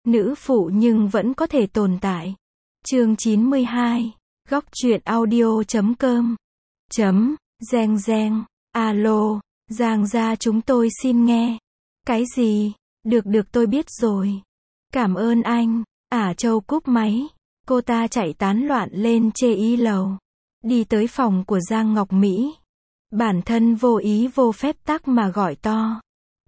nữ phụ nhưng vẫn có thể tồn tại. Chương 92. Góc truyện audio.com. Reng reng. Alo, Giang gia chúng tôi xin nghe. Cái gì? Được tôi biết rồi. Cảm ơn anh. Châu cúp máy. Cô ta chạy tán loạn lên chê y lầu. Đi tới phòng của Giang Ngọc Mỹ. Bản thân vô ý vô phép tắc mà gọi to.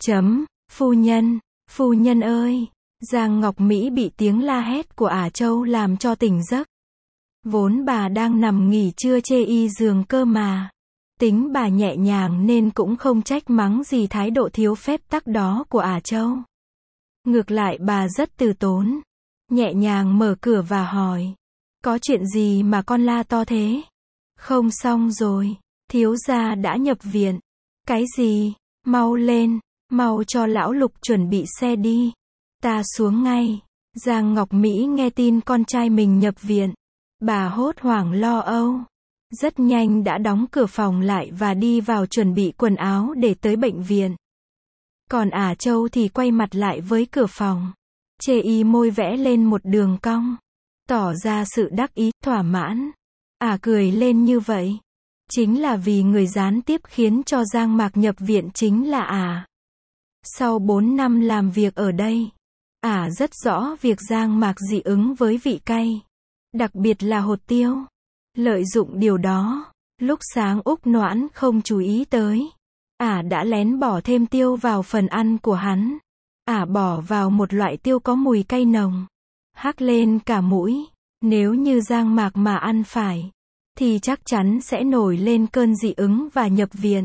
Phu nhân ơi. Giang Ngọc Mỹ bị tiếng la hét của Châu làm cho tỉnh giấc. Vốn bà đang nằm nghỉ trưa chê y giường cơ mà. Tính bà nhẹ nhàng nên cũng không trách mắng gì thái độ thiếu phép tắc đó của Châu. Ngược lại bà rất từ tốn. Nhẹ nhàng mở cửa và hỏi. Có chuyện gì mà con la to thế? Không xong rồi. Thiếu gia đã nhập viện. Cái gì? Mau lên. Mau cho lão Lục chuẩn bị xe đi. Ta xuống ngay. Giang Ngọc Mỹ nghe tin con trai mình nhập viện. Bà hốt hoảng lo âu. Rất nhanh đã đóng cửa phòng lại và đi vào chuẩn bị quần áo để tới bệnh viện. Còn Châu thì quay mặt lại với cửa phòng. Chê y môi vẽ lên một đường cong. Tỏ ra sự đắc ý, thỏa mãn. Cười lên như vậy. Chính là vì người gián tiếp khiến cho Giang Mạc nhập viện chính là Sau 4 năm làm việc ở đây, rất rõ việc Giang Mạc dị ứng với vị cay. Đặc biệt là hột tiêu. Lợi dụng điều đó, lúc sáng Úc Noãn không chú ý tới. Đã lén bỏ thêm tiêu vào phần ăn của hắn. Bỏ vào một loại tiêu có mùi cay nồng. Hắc lên cả mũi. Nếu như Giang Mạc mà ăn phải, thì chắc chắn sẽ nổi lên cơn dị ứng và nhập viện.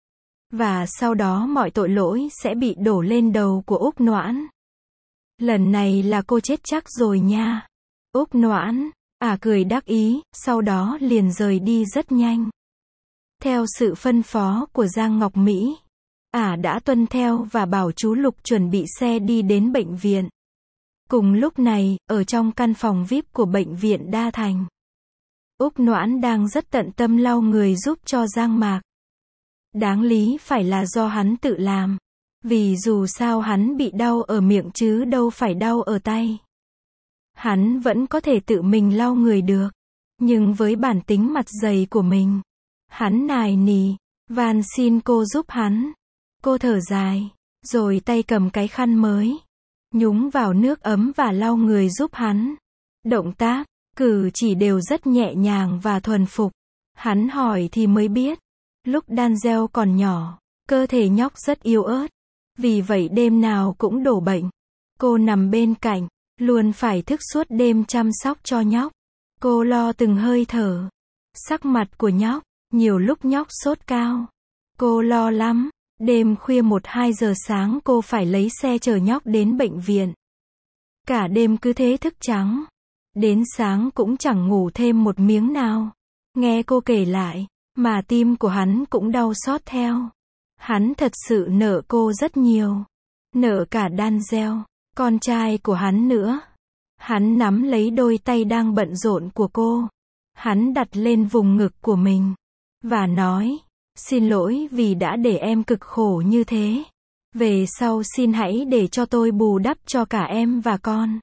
Và sau đó mọi tội lỗi sẽ bị đổ lên đầu của Úc Noãn. Lần này là cô chết chắc rồi nha. Úc Noãn, cười đắc ý, sau đó liền rời đi rất nhanh. Theo sự phân phó của Giang Ngọc Mỹ, đã tuân theo và bảo chú Lục chuẩn bị xe đi đến bệnh viện. Cùng lúc này, ở trong căn phòng VIP của bệnh viện Đa Thành, Úc Noãn đang rất tận tâm lau người giúp cho Giang Mạc. Đáng lý phải là do hắn tự làm. Vì dù sao hắn bị đau ở miệng chứ đâu phải đau ở tay. Hắn vẫn có thể tự mình lau người được. Nhưng với bản tính mặt dày của mình, hắn nài nỉ, van xin cô giúp hắn. Cô thở dài, rồi tay cầm cái khăn mới, nhúng vào nước ấm và lau người giúp hắn. Động tác, cử chỉ đều rất nhẹ nhàng và thuần phục. Hắn hỏi thì mới biết, lúc Danzel còn nhỏ, cơ thể nhóc rất yếu ớt. Vì vậy đêm nào cũng đổ bệnh. Cô nằm bên cạnh, luôn phải thức suốt đêm chăm sóc cho nhóc. Cô lo từng hơi thở, sắc mặt của nhóc, nhiều lúc nhóc sốt cao. Cô lo lắm, đêm khuya 1-2 giờ sáng cô phải lấy xe chở nhóc đến bệnh viện. Cả đêm cứ thế thức trắng. Đến sáng cũng chẳng ngủ thêm một miếng nào. Nghe cô kể lại, mà tim của hắn cũng đau xót theo. Hắn thật sự nợ cô rất nhiều. Nợ cả Danzel, con trai của hắn nữa. Hắn nắm lấy đôi tay đang bận rộn của cô. Hắn đặt lên vùng ngực của mình. Và nói, xin lỗi vì đã để em cực khổ như thế. Về sau xin hãy để cho tôi bù đắp cho cả em và con.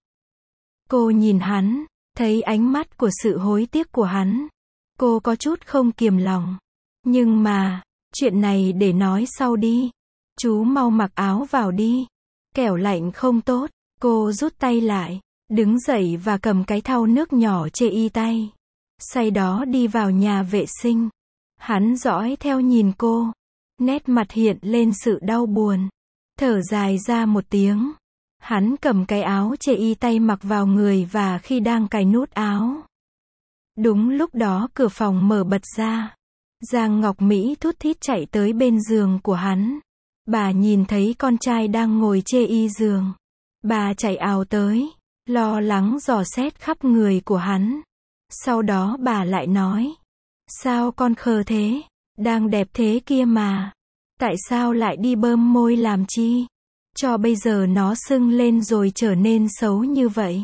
Cô nhìn hắn, thấy ánh mắt của sự hối tiếc của hắn. Cô có chút không kiềm lòng. Nhưng mà, chuyện này để nói sau đi. Chú mau mặc áo vào đi. Kẻo lạnh không tốt. Cô rút tay lại, đứng dậy và cầm cái thau nước nhỏ chê y tay. Sau đó đi vào nhà vệ sinh. Hắn dõi theo nhìn cô. Nét mặt hiện lên sự đau buồn. Thở dài ra một tiếng. Hắn cầm cái áo chê y tay mặc vào người và khi đang cài nút áo. Đúng lúc đó cửa phòng mở bật ra. Giang Ngọc Mỹ thút thít chạy tới bên giường của hắn. Bà nhìn thấy con trai đang ngồi chê y giường. Bà chạy ào tới, lo lắng dò xét khắp người của hắn. Sau đó bà lại nói. Sao con khờ thế? Đang đẹp thế kia mà. Tại sao lại đi bơm môi làm chi? Cho bây giờ nó sưng lên rồi trở nên xấu như vậy.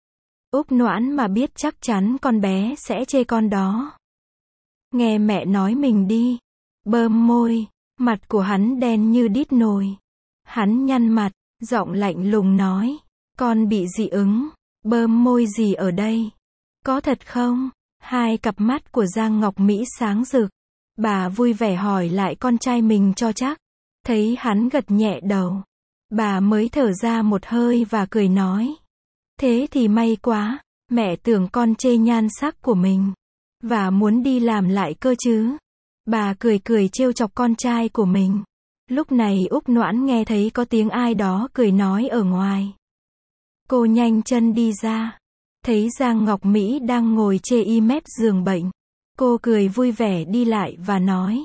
Úc Noãn mà biết chắc chắn con bé sẽ chê con đó. Nghe mẹ nói mình đi. Bơm môi. Mặt của hắn đen như đít nồi. Hắn nhăn mặt, giọng lạnh lùng nói. Con bị dị ứng, bơm môi gì ở đây? Có thật không? Hai cặp mắt của Giang Ngọc Mỹ sáng rực. Bà vui vẻ hỏi lại con trai mình cho chắc. Thấy hắn gật nhẹ đầu, bà mới thở ra một hơi và cười nói. Thế thì may quá, mẹ tưởng con chê nhan sắc của mình và muốn đi làm lại cơ chứ. Bà cười cười trêu chọc con trai của mình. Lúc này Úc Noãn nghe thấy có tiếng ai đó cười nói ở ngoài. Cô nhanh chân đi ra, thấy Giang Ngọc Mỹ đang ngồi chê y mép giường bệnh. Cô cười vui vẻ đi lại và nói.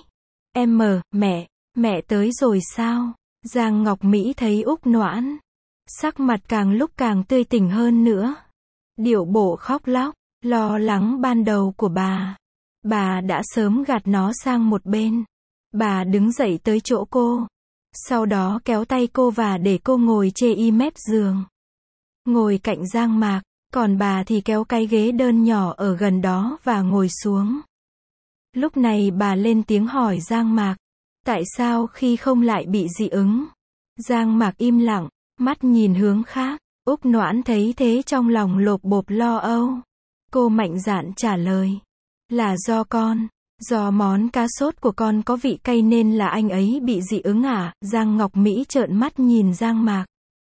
Mẹ tới rồi sao? Giang Ngọc Mỹ thấy Úc Noãn, sắc mặt càng lúc càng tươi tỉnh hơn nữa. Điệu bộ khóc lóc, lo lắng ban đầu của bà đã sớm gạt nó sang một bên. Bà đứng dậy tới chỗ cô, sau đó kéo tay cô và để cô ngồi chê y mép giường. Ngồi cạnh Giang Mạc, còn bà thì kéo cái ghế đơn nhỏ ở gần đó và ngồi xuống. Lúc này bà lên tiếng hỏi Giang Mạc, tại sao khi không lại bị dị ứng? Giang Mạc im lặng, mắt nhìn hướng khác. Úc Noãn thấy thế trong lòng lộp bộp lo âu. Cô mạnh dạn trả lời, là do món cá sốt của con có vị cay nên là anh ấy bị dị ứng à? Giang Ngọc Mỹ trợn mắt nhìn Giang Mạc,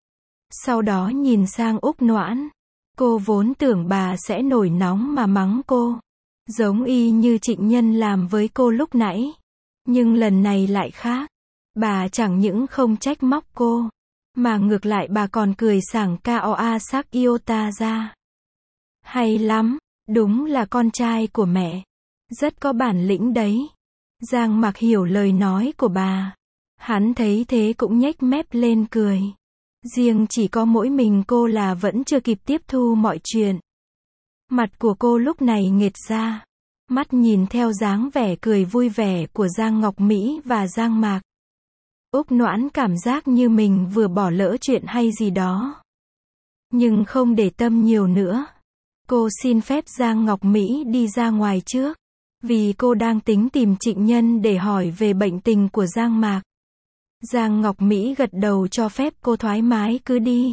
sau đó nhìn sang Úc Noãn. Cô vốn tưởng bà sẽ nổi nóng mà mắng cô, giống y như Trịnh Nhân làm với cô lúc nãy. Nhưng lần này lại khác. Bà chẳng những không trách móc cô, mà ngược lại bà còn cười sảng koa sắc iota ra. Hay lắm, đúng là con trai của mẹ. Rất có bản lĩnh đấy. Giang Mạc hiểu lời nói của bà. Hắn thấy thế cũng nhếch mép lên cười. Riêng chỉ có mỗi mình cô là vẫn chưa kịp tiếp thu mọi chuyện. Mặt của cô lúc này nghệt ra. Mắt nhìn theo dáng vẻ cười vui vẻ của Giang Ngọc Mỹ và Giang Mạc. Úc Noãn cảm giác như mình vừa bỏ lỡ chuyện hay gì đó. Nhưng không để tâm nhiều nữa. Cô xin phép Giang Ngọc Mỹ đi ra ngoài trước. Vì cô đang tính tìm Trịnh Nhân để hỏi về bệnh tình của Giang Mạc. Giang Ngọc Mỹ gật đầu cho phép cô thoải mái cứ đi.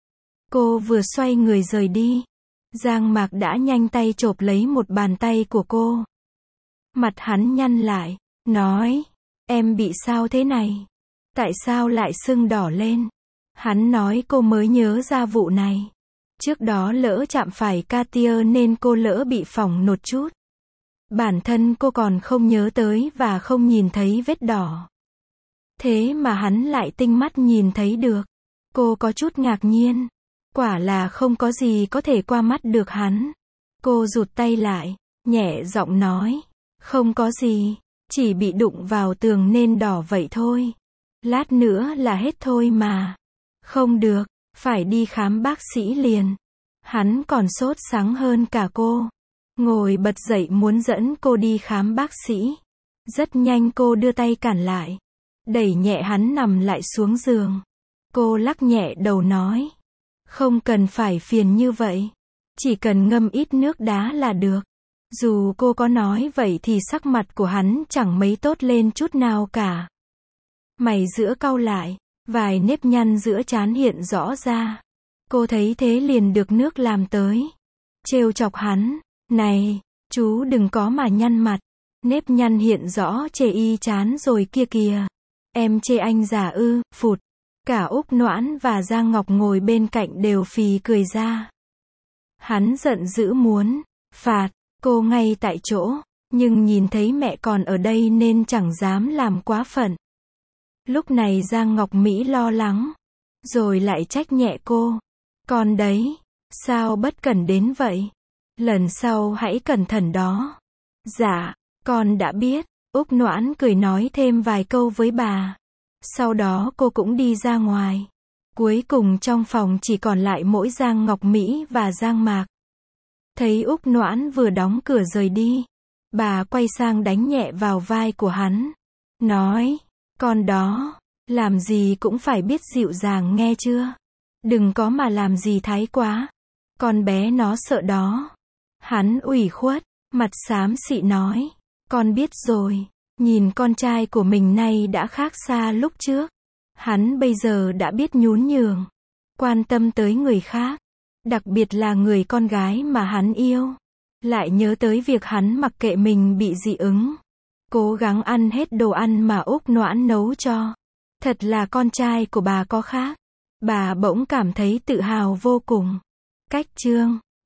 Cô vừa xoay người rời đi. Giang Mạc đã nhanh tay chộp lấy một bàn tay của cô. Mặt hắn nhăn lại, nói, em bị sao thế này? Tại sao lại sưng đỏ lên? Hắn nói cô mới nhớ ra vụ này. Trước đó lỡ chạm phải Katia nên cô lỡ bị phỏng nột chút. Bản thân cô còn không nhớ tới và không nhìn thấy vết đỏ. Thế mà hắn lại tinh mắt nhìn thấy được. Cô có chút ngạc nhiên. Quả là không có gì có thể qua mắt được hắn. Cô rụt tay lại, nhẹ giọng nói, không có gì, chỉ bị đụng vào tường nên đỏ vậy thôi. Lát nữa là hết thôi mà. Không được, phải đi khám bác sĩ liền. Hắn còn sốt sắng hơn cả cô. Ngồi bật dậy muốn dẫn cô đi khám bác sĩ. Rất nhanh cô đưa tay cản lại. Đẩy nhẹ hắn nằm lại xuống giường. Cô lắc nhẹ đầu nói. Không cần phải phiền như vậy. Chỉ cần ngâm ít nước đá là được. Dù cô có nói vậy thì sắc mặt của hắn chẳng mấy tốt lên chút nào cả. Mày giữa cau lại, vài nếp nhăn giữa trán hiện rõ ra. Cô thấy thế liền được nước làm tới. Trêu chọc hắn, này, chú đừng có mà nhăn mặt. Nếp nhăn hiện rõ chê y chán rồi kia kìa. Em chê anh già ư, phụt. Cả Úc Noãn và Giang Ngọc ngồi bên cạnh đều phì cười ra. Hắn giận dữ muốn phạt cô ngay tại chỗ, nhưng nhìn thấy mẹ còn ở đây nên chẳng dám làm quá phận. Lúc này Giang Ngọc Mỹ lo lắng, rồi lại trách nhẹ cô. Con đấy, sao bất cẩn đến vậy? Lần sau hãy cẩn thận đó. Dạ, con đã biết. Úc Noãn cười nói thêm vài câu với bà. Sau đó cô cũng đi ra ngoài. Cuối cùng trong phòng chỉ còn lại mỗi Giang Ngọc Mỹ và Giang Mạc. Thấy Úc Noãn vừa đóng cửa rời đi, bà quay sang đánh nhẹ vào vai của hắn. Nói, con đó, làm gì cũng phải biết dịu dàng nghe chưa? Đừng có mà làm gì thái quá. Con bé nó sợ đó. Hắn ủy khuất, mặt xám xị nói. Con biết rồi. Nhìn con trai của mình nay đã khác xa lúc trước. Hắn bây giờ đã biết nhún nhường. quan tâm tới người khác, đặc biệt là người con gái mà hắn yêu. Lại nhớ tới việc hắn mặc kệ mình bị dị ứng, cố gắng ăn hết đồ ăn mà Úc Noãn nấu cho. Thật là con trai của bà có khác. Bà bỗng cảm thấy tự hào vô cùng. Cách chương